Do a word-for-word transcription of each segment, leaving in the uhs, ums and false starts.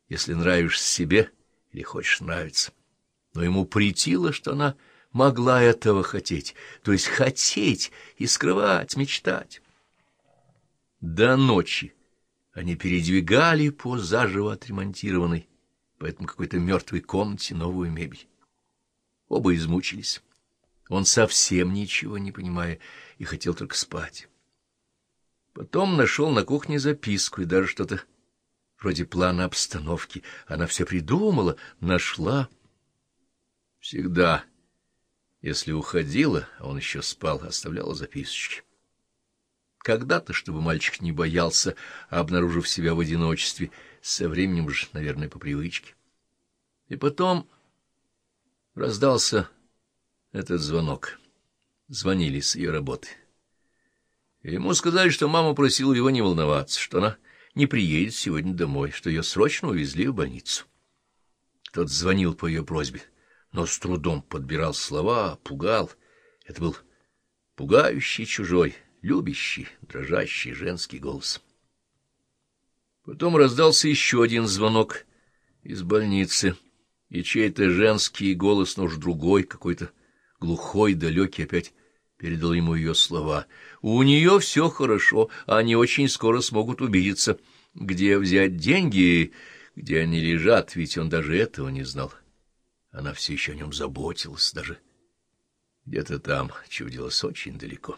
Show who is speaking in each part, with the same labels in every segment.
Speaker 1: если нравишься себе или хочешь нравиться. Но ему претило, что она могла этого хотеть, то есть хотеть и скрывать, мечтать. До ночи они передвигали по заживо отремонтированной, поэтому какой-то мертвой комнате новую мебель. Оба измучились. Он совсем ничего не понимая и хотел только спать. Потом нашел на кухне записку и даже что-то вроде плана обстановки. Она все придумала, нашла. Всегда, если уходила, а он еще спал, оставляла записочки. Когда-то, чтобы мальчик не боялся, обнаружив себя в одиночестве, со временем же, наверное, по привычке. И потом раздался этот звонок. Звонили с ее работы. И ему сказали, что мама просила его не волноваться, что она не приедет сегодня домой, что ее срочно увезли в больницу. Кто-то звонил по ее просьбе, но с трудом подбирал слова, пугал. Это был пугающий чужой, любящий, дрожащий женский голос. Потом раздался еще один звонок из больницы, и чей-то женский голос, но уж другой, какой-то глухой, далекий, опять передал ему ее слова. «У нее все хорошо, они очень скоро смогут увидеться. Где взять деньги, где они лежат, ведь он даже этого не знал. Она все еще о нем заботилась, даже где-то там, чудилось, очень далеко».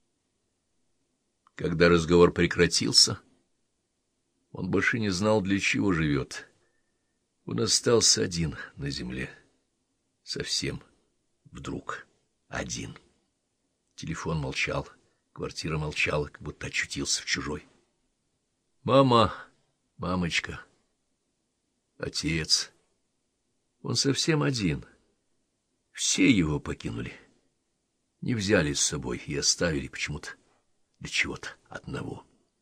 Speaker 1: Когда разговор прекратился, он больше не знал, для чего живет. Он остался один на земле. Совсем вдруг один. Телефон молчал, квартира молчала, как будто очутился в чужой. Мама, мамочка, отец. Он совсем один. Все его покинули. Не взяли с собой и оставили почему-то для чего-то одного.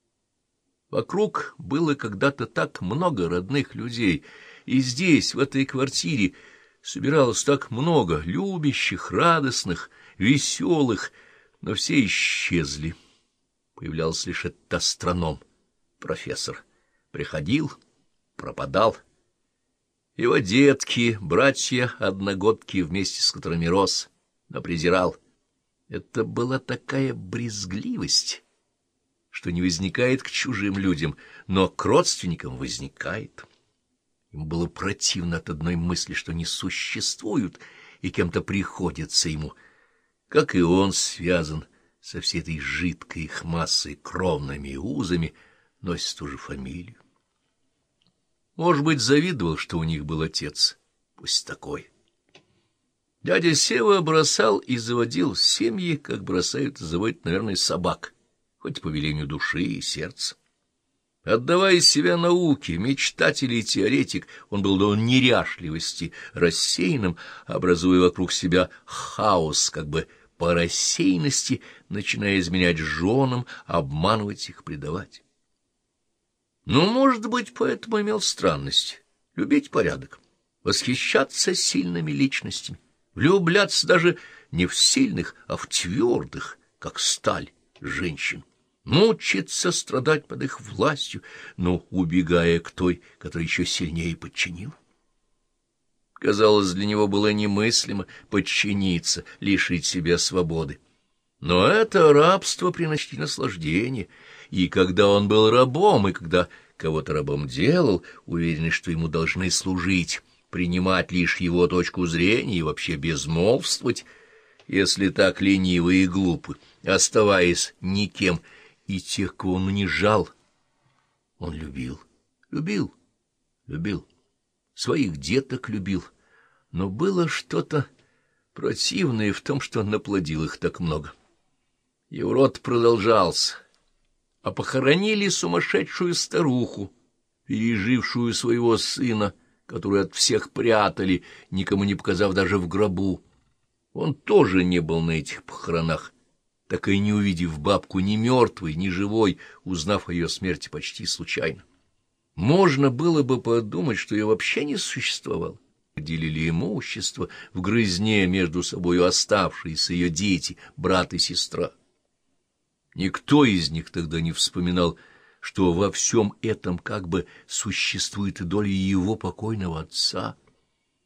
Speaker 1: Вокруг было когда-то так много родных людей, и здесь, в этой квартире, собиралось так много любящих, радостных, веселых, но все исчезли. Появлялся лишь этот астроном, профессор. Приходил, пропадал. Его детки, братья-одногодки, вместе с которыми рос, но презирал. Это была такая брезгливость, что не возникает к чужим людям, но к родственникам возникает. Ему было противно от одной мысли, что они существуют и кем-то приходится ему, как и он связан со всей этой жидкой их массой, кровными узами, носит ту же фамилию. Может быть, завидовал, что у них был отец, пусть такой. Дядя Сева бросал и заводил семьи, как бросают и заводят, наверное, собак, хоть по велению души и сердца. Отдавая себя науке, мечтатель и теоретик, он был до неряшливости рассеянным, образуя вокруг себя хаос, как бы по рассеянности, начиная изменять женам, обманывать их, предавать. Ну, может быть, поэтому имел странность любить порядок, восхищаться сильными личностями, влюбляться даже не в сильных, а в твердых, как сталь, женщин, мучиться, страдать под их властью, но убегая к той, которая еще сильнее подчинила. Казалось, для него было немыслимо подчиниться, лишить себя свободы. Но это рабство приносит наслаждение, и когда он был рабом, и когда кого-то рабом делал, уверенный, что ему должны служить, принимать лишь его точку зрения и вообще безмолвствовать, если так ленивы и глупы, оставаясь никем, и тех, кого он унижал, он любил, любил, любил, своих деток любил, но было что-то противное в том, что он наплодил их так много. Его род продолжался, а похоронили сумасшедшую старуху, пережившую своего сына, которую от всех прятали, никому не показав даже в гробу. Он тоже не был на этих похоронах, так и не увидев бабку ни мертвой, ни живой, узнав о ее смерти почти случайно. Можно было бы подумать, что ее вообще не существовало. Делили имущество в грызне между собою оставшиеся ее дети, брат и сестра. Никто из них тогда не вспоминал, что во всем этом как бы существует и доля его покойного отца.